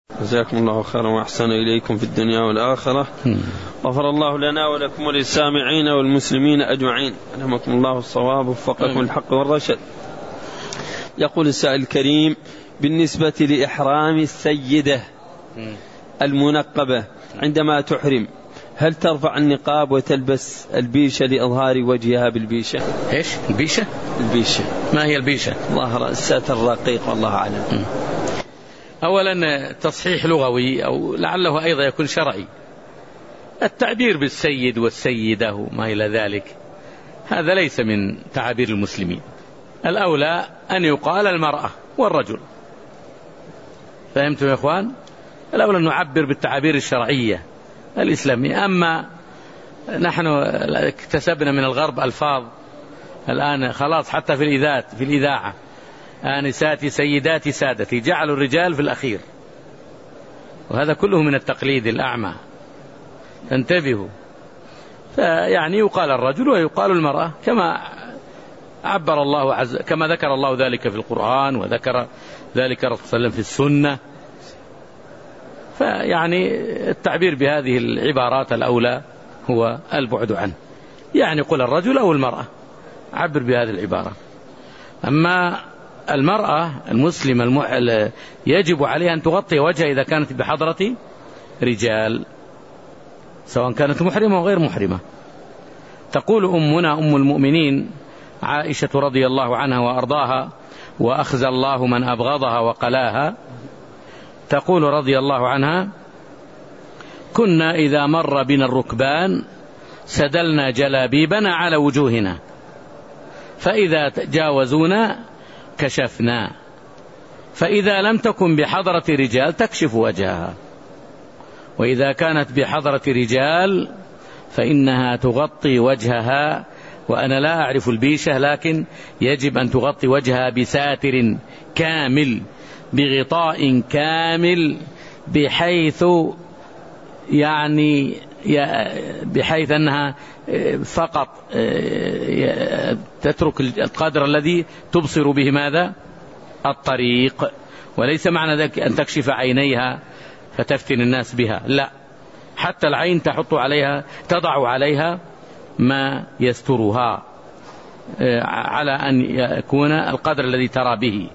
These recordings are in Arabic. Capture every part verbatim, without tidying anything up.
جزاكم الله خيرا وأحسن إليكم في الدنيا والآخرة. غفر الله لنا ولكم وللسامعين والمسلمين أجمعين. ألهمكم الله الصواب ووفقكم الحق والرشد. يقول السائل الكريم: بالنسبة لإحرام السيدة المنقبة عندما تحرم، هل ترفع النقاب وتلبس البيشة لإظهار وجهها بالبيشة؟ إيش البيشة؟ البيشة ما هي البيشة؟ ظاهر الساتر الرقيق والله أعلم. أولا تصحيح لغوي أو لعله أيضا يكون شرعي. التعبير بالسيد والسيدة وما إلى ذلك هذا ليس من تعابير المسلمين. الأولى أن يقال المرأة والرجل. فهمتم يا إخوان؟ الأولى أن نعبر بالتعابير الشرعية الإسلامية. أما نحن اكتسبنا من الغرب ألفاظ الآن خلاص حتى في الإذاعة في الإذاعة آنساتي سيداتي سادتي، جعلوا الرجال في الأخير، وهذا كله من التقليد الأعمى. انتبهوا. فيعني يقال الرجل ويقال المرأة كما عبر الله عز كما ذكر الله ذلك في القرآن وذكر ذلك رسول الله في السنة. فيعني التعبير بهذه العبارات الأولى هو البعد عنه، يعني قل الرجل أو المرأة، عبر بهذه العبارة. أما المرأة المسلمة المؤمنة يجب عليها أن تغطي وجهها إذا كانت بحضرة رجال، سواء كانت محرمة أو غير محرمة. تقول أمنا أم المؤمنين عائشة رضي الله عنها وأرضاها، وأخزى الله من أبغضها وقلاها، تقول رضي الله عنها: كنا إذا مر بنا الركبان سدلنا جلابيبنا على وجوهنا، فإذا جاوزونا كشفنا، فإذا لم تكن بحضرة رجال تكشف وجهها، وإذا كانت بحضرة رجال فإنها تغطي وجهها. وأنا لا أعرف البيشة، لكن يجب أن تغطي وجهها بساتر كامل بغطاء كامل، بحيث يعني بحيث أنها فقط تترك القدر الذي تبصر به ماذا؟ الطريق، وليس معنى ذلك أن تكشف عينيها فتفتن الناس بها، لا، حتى العين تحط عليها تضع عليها ما يسترها على أن يكون القدر الذي ترى به.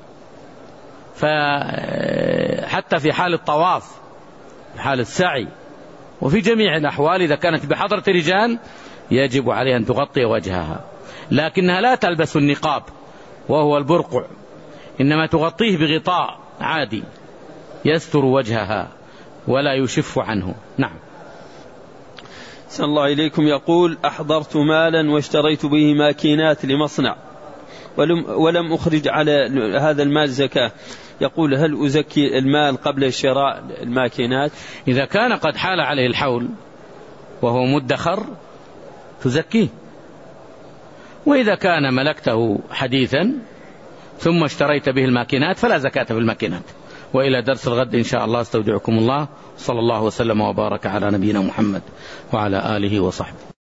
فحتى في حال الطواف، في حال السعي، وفي جميع الأحوال إذا كانت بحضرة رجال يجب عليها أن تغطي وجهها، لكنها لا تلبس النقاب وهو البرقع، إنما تغطيه بغطاء عادي يستر وجهها ولا يشف عنه. نعم. صلى الله إليكم. يقول: أحضرت مالا واشتريت به ماكينات لمصنع ولم, ولم أخرج على هذا المال زكاة، يقول: هل أزكي المال قبل شراء الماكينات؟ إذا كان قد حال عليه الحول وهو مدخر تزكيه، وإذا كان ملكته حديثا ثم اشتريت به الماكينات فلا زكاة في الماكينات. وإلى درس الغد إن شاء الله، استودعكم الله، صلى الله وسلم وبارك على نبينا محمد وعلى آله وصحبه.